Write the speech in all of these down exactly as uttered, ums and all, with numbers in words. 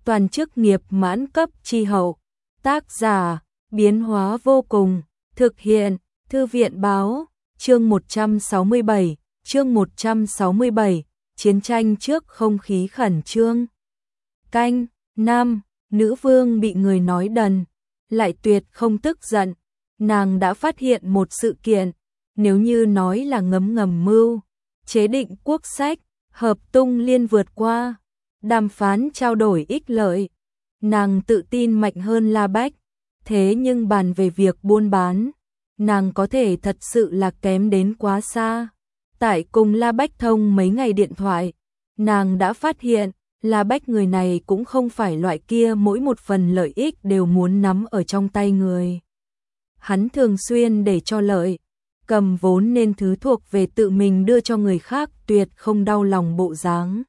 toàn chức nghiệp mãn cấp chi hậu. Tác giả, biến hóa vô cùng, thực hiện, Thư viện báo, chương một trăm sáu mươi bảy, chương một trăm sáu mươi bảy, chiến tranh trước không khí khẩn trương. Canh, năm, nữ vương bị người nói đần, lại tuyệt không tức giận, nàng đã phát hiện một sự kiện, nếu như nói là ngấm ngầm mưu, chế định quốc sách, hợp tung liên vượt qua, đàm phán trao đổi ích lợi, nàng tự tin mạnh hơn La Bách, thế nhưng bàn về việc buôn bán, nàng có thể thật sự là kém đến quá xa. Tại cùng La Bách thông mấy ngày điện thoại, nàng đã phát hiện, La Bách người này cũng không phải loại kia mỗi một phần lợi ích đều muốn nắm ở trong tay người. Hắn thường xuyên để cho lợi, cầm vốn nên thứ thuộc về tự mình đưa cho người khác, tuyệt không đau lòng bộ dáng.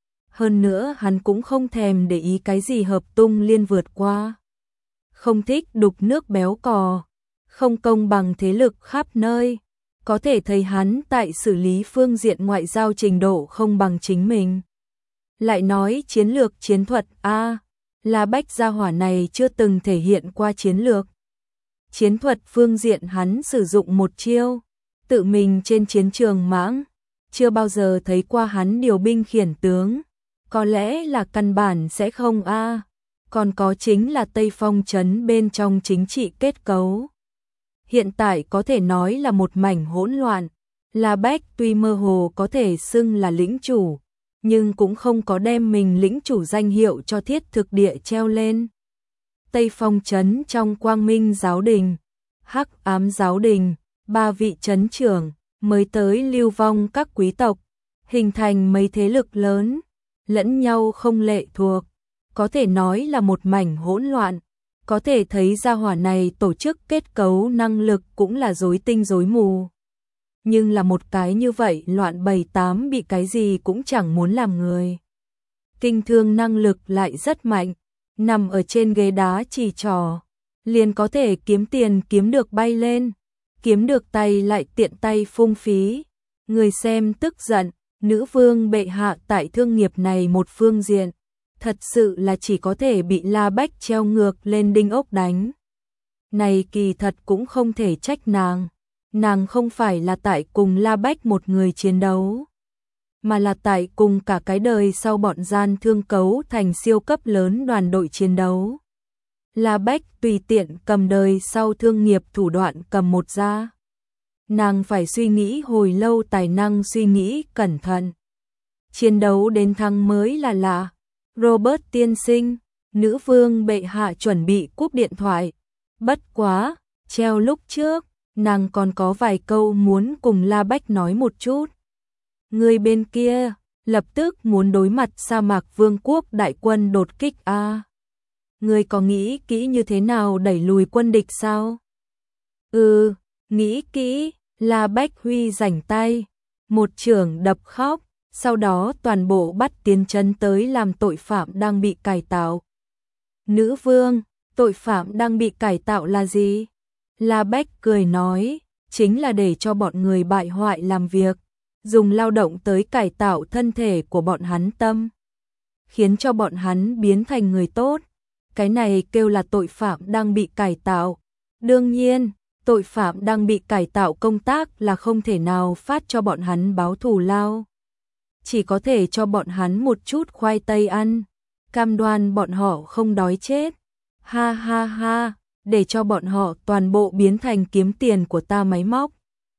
Hơn nữa hắn cũng không thèm để ý cái gì hợp tung liên vượt qua. Không thích đục nước béo cò, không công bằng thế lực khắp nơi. Có thể thấy hắn tại xử lý phương diện ngoại giao trình độ không bằng chính mình. Lại nói chiến lược chiến thuật a à, La Bách gia hỏa này chưa từng thể hiện qua chiến lược. Chiến thuật phương diện hắn sử dụng một chiêu, tự mình trên chiến trường mãng, chưa bao giờ thấy qua hắn điều binh khiển tướng, có lẽ là căn bản sẽ không a à. Còn có chính là Tây Phong trấn bên trong chính trị kết cấu. Hiện tại có thể nói là một mảnh hỗn loạn, La Bách tuy mơ hồ có thể xưng là lĩnh chủ, nhưng cũng không có đem mình lĩnh chủ danh hiệu cho thiết thực địa treo lên. Tây Phong trấn trong Quang Minh giáo đình, Hắc Ám giáo đình, ba vị trấn trưởng, mới tới lưu vong các quý tộc, hình thành mấy thế lực lớn, lẫn nhau không lệ thuộc, có thể nói là một mảnh hỗn loạn. Có thể thấy gia hỏa này tổ chức kết cấu năng lực cũng là rối tinh rối mù. Nhưng là một cái như vậy loạn bầy tám bị cái gì cũng chẳng muốn làm người. Kinh thương năng lực lại rất mạnh, nằm ở trên ghế đá chỉ trò, liền có thể kiếm tiền kiếm được bay lên, kiếm được tay lại tiện tay phung phí. Người xem tức giận, nữ vương bệ hạ tại thương nghiệp này một phương diện. Thật sự là chỉ có thể bị La Bách treo ngược lên đinh ốc đánh. Này kỳ thật cũng không thể trách nàng. Nàng không phải là tại cùng La Bách một người chiến đấu, mà là tại cùng cả cái đời sau bọn gian thương cấu thành siêu cấp lớn đoàn đội chiến đấu. La Bách tùy tiện cầm đời sau thương nghiệp thủ đoạn cầm một ra. Nàng phải suy nghĩ hồi lâu, tài năng suy nghĩ cẩn thận. Chiến đấu đến thắng mới là lạ. Robert tiên sinh, nữ vương bệ hạ chuẩn bị cúp điện thoại. Bất quá, treo lúc trước, nàng còn có vài câu muốn cùng La Bách nói một chút. Người bên kia, lập tức muốn đối mặt sa mạc vương quốc đại quân đột kích a. À, người có nghĩ kỹ như thế nào đẩy lùi quân địch sao? Ừ, nghĩ kỹ, La Bách huy rảnh tay, một chưởng đập khóc. Sau đó toàn bộ bắt tiến chân tới làm tội phạm đang bị cải tạo. Nữ vương, tội phạm đang bị cải tạo là gì? La Bách cười nói, chính là để cho bọn người bại hoại làm việc, dùng lao động tới cải tạo thân thể của bọn hắn tâm, khiến cho bọn hắn biến thành người tốt. Cái này kêu là tội phạm đang bị cải tạo. Đương nhiên, tội phạm đang bị cải tạo công tác là không thể nào phát cho bọn hắn báo thù lao. Chỉ có thể cho bọn hắn một chút khoai tây ăn, cam đoan bọn họ không đói chết. Ha ha ha, để cho bọn họ toàn bộ biến thành kiếm tiền của ta máy móc.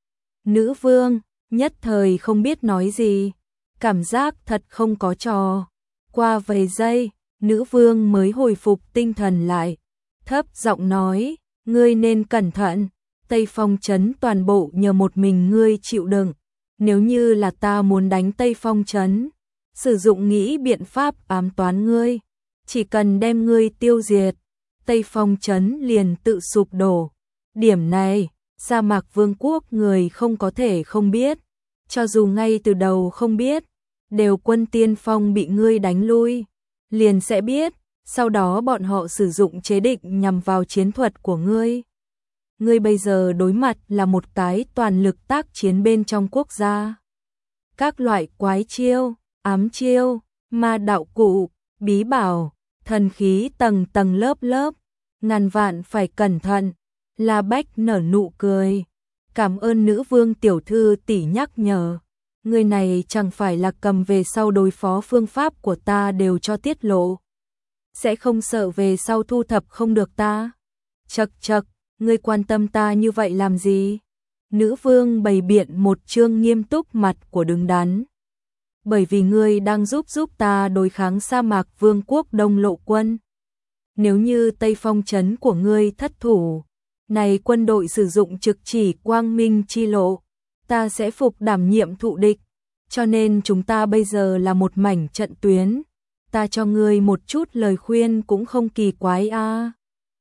Nữ vương, nhất thời không biết nói gì, cảm giác thật không có trò. Qua vài giây, nữ vương mới hồi phục tinh thần lại, thấp giọng nói, ngươi nên cẩn thận, Tây Phong trấn toàn bộ nhờ một mình ngươi chịu đựng. Nếu như là ta muốn đánh Tây Phong trấn, sử dụng nghĩ biện pháp ám toán ngươi, chỉ cần đem ngươi tiêu diệt, Tây Phong trấn liền tự sụp đổ. Điểm này, sa mạc vương quốc người không có thể không biết, cho dù ngay từ đầu không biết, đều quân tiên phong bị ngươi đánh lui, liền sẽ biết, sau đó bọn họ sử dụng chế định nhằm vào chiến thuật của ngươi. Ngươi bây giờ đối mặt là một cái toàn lực tác chiến bên trong quốc gia. Các loại quái chiêu, ám chiêu, ma đạo cụ, bí bảo, thần khí tầng tầng lớp lớp, ngàn vạn phải cẩn thận. La Bách nở nụ cười. Cảm ơn nữ vương tiểu thư tỷ nhắc nhở. Người này chẳng phải là cầm về sau đối phó phương pháp của ta đều cho tiết lộ. Sẽ không sợ về sau thu thập không được ta. Chậc chậc, ngươi quan tâm ta như vậy làm gì? Nữ vương bày biện một trương nghiêm túc mặt của đứng đắn. Bởi vì ngươi đang giúp giúp ta đối kháng sa mạc vương quốc Đông Lộ quân. Nếu như Tây Phong trấn của ngươi thất thủ, này quân đội sử dụng trực chỉ quang minh chi lộ, ta sẽ phục đảm nhiệm thụ địch, cho nên chúng ta bây giờ là một mảnh trận tuyến, ta cho ngươi một chút lời khuyên cũng không kỳ quái a. À.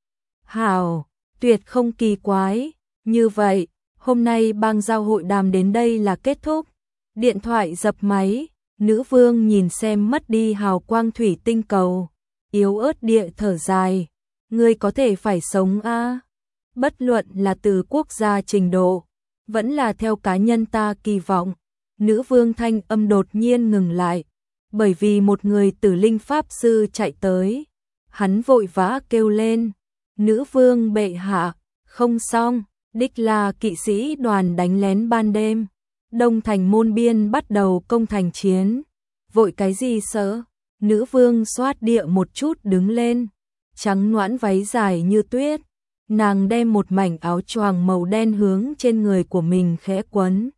Hảo, tuyệt không kỳ quái, như vậy, hôm nay bang giao hội đàm đến đây là kết thúc. Điện thoại dập máy, nữ vương nhìn xem mất đi hào quang thủy tinh cầu, yếu ớt địa thở dài, ngươi có thể phải sống a. À. Bất luận là từ quốc gia trình độ, vẫn là theo cá nhân ta kỳ vọng, nữ vương thanh âm đột nhiên ngừng lại, bởi vì một người tử linh pháp sư chạy tới, hắn vội vã kêu lên, nữ vương bệ hạ, không xong, đích là kỵ sĩ đoàn đánh lén ban đêm, Đông Thành môn biên bắt đầu công thành chiến, vội cái gì sợ, nữ vương xoát địa một chút đứng lên, trắng nõn váy dài như tuyết. Nàng đem một mảnh áo choàng màu đen hướng trên người của mình khẽ quấn.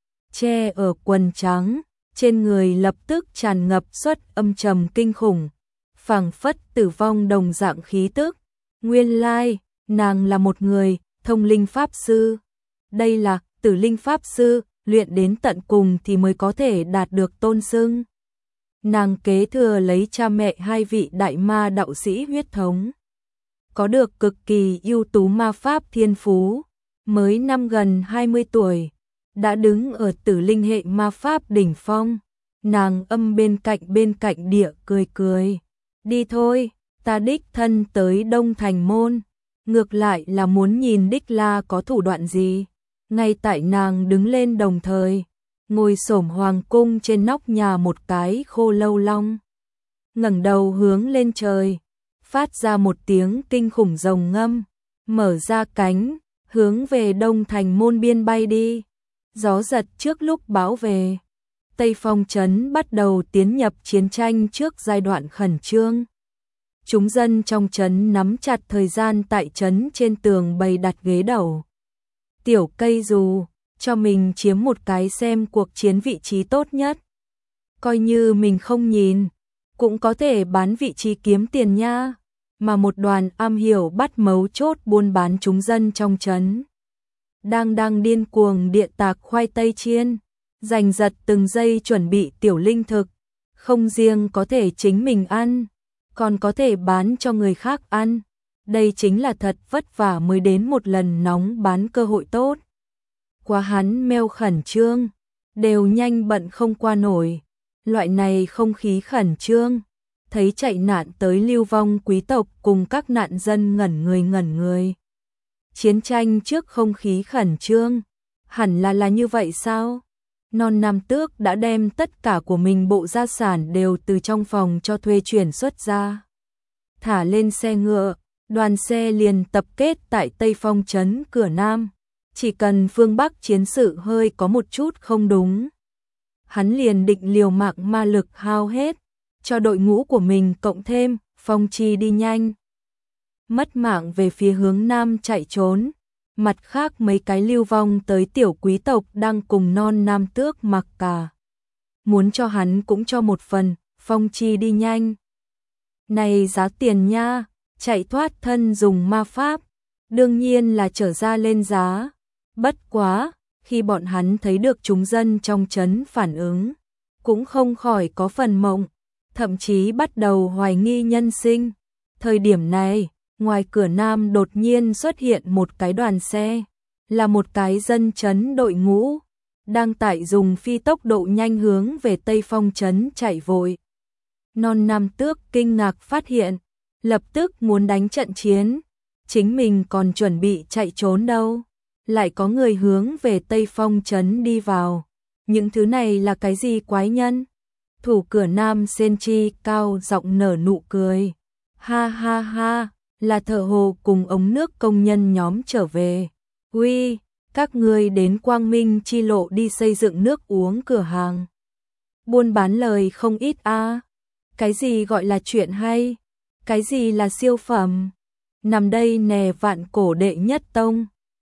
Che ở quần trắng, trên người lập tức tràn ngập xuất âm trầm kinh khủng. Phảng phất tử vong đồng dạng khí tức. Nguyên lai, nàng là một người, thông linh pháp sư. Đây là tử linh pháp sư, luyện đến tận cùng thì mới có thể đạt được tôn xưng. Nàng kế thừa lấy cha mẹ hai vị đại ma đạo sĩ huyết thống. Có được cực kỳ ưu tú ma pháp thiên phú, mới năm gần hai mươi tuổi, đã đứng ở tử linh hệ ma pháp đỉnh phong, nàng âm bên cạnh bên cạnh địa cười cười, đi thôi, ta đích thân tới Đông Thành môn, ngược lại là muốn nhìn đích la có thủ đoạn gì, ngay tại nàng đứng lên đồng thời, ngồi xổm hoàng cung trên nóc nhà một cái khô lâu long, ngẩng đầu hướng lên trời. Phát ra một tiếng kinh khủng rồng ngâm, mở ra cánh, hướng về Đông Thành môn biên bay đi. Gió giật trước lúc bão về. Tây Phong trấn bắt đầu tiến nhập chiến tranh trước giai đoạn khẩn trương. Chúng dân trong trấn nắm chặt thời gian tại trấn trên tường bày đặt ghế đầu. Tiểu cây dù, cho mình chiếm một cái xem cuộc chiến vị trí tốt nhất. Coi như mình không nhìn, cũng có thể bán vị trí kiếm tiền nha. Mà một đoàn am hiểu bắt mấu chốt buôn bán chúng dân trong trấn. Đang đang điên cuồng địa tạc khoai tây chiên, giành giật từng giây chuẩn bị tiểu linh thực, không riêng có thể chính mình ăn, còn có thể bán cho người khác ăn. Đây chính là thật vất vả mới đến một lần nóng bán cơ hội tốt. Quá hắn meo khẩn trương, đều nhanh bận không qua nổi. Loại này không khí khẩn trương. Thấy chạy nạn tới lưu vong quý tộc cùng các nạn dân ngẩn người ngẩn người. Chiến tranh trước không khí khẩn trương, hẳn là là như vậy sao? Non Nam Tước đã đem tất cả của mình bộ gia sản đều từ trong phòng cho thuê chuyển xuất ra. Thả lên xe ngựa, đoàn xe liền tập kết tại Tây Phong trấn cửa Nam. Chỉ cần phương Bắc chiến sự hơi có một chút không đúng, hắn liền định liều mạng ma lực hao hết. Cho đội ngũ của mình cộng thêm, phong chi đi nhanh. Mất mạng về phía hướng Nam chạy trốn. Mặt khác mấy cái lưu vong tới tiểu quý tộc đang cùng Non Nam Tước mặc cả. Muốn cho hắn cũng cho một phần, phong chi đi nhanh. Này giá tiền nha, chạy thoát thân dùng ma pháp. Đương nhiên là trở ra lên giá. Bất quá, khi bọn hắn thấy được chúng dân trong trấn phản ứng, cũng không khỏi có phần mộng. Thậm chí bắt đầu hoài nghi nhân sinh. Thời điểm này, ngoài cửa Nam đột nhiên xuất hiện một cái đoàn xe, là một cái dân trấn đội ngũ, đang tải dùng phi tốc độ nhanh hướng về Tây Phong trấn chạy vội. Non Nam Tước kinh ngạc phát hiện, lập tức muốn đánh trận chiến, chính mình còn chuẩn bị chạy trốn đâu, lại có người hướng về Tây Phong trấn đi vào. Những thứ này là cái gì quái nhân? Thủ cửa Nam Sen Chi cao giọng nở nụ cười, Ha ha ha, là Thợ Hồ cùng ống nước công nhân nhóm trở về. Uy, các ngươi đến Quang Minh chi lộ đi xây dựng nước uống cửa hàng. Buôn bán lời không ít a. Cái gì gọi là chuyện hay? Cái gì là siêu phẩm? Nằm đây nè Vạn Cổ đệ nhất tông.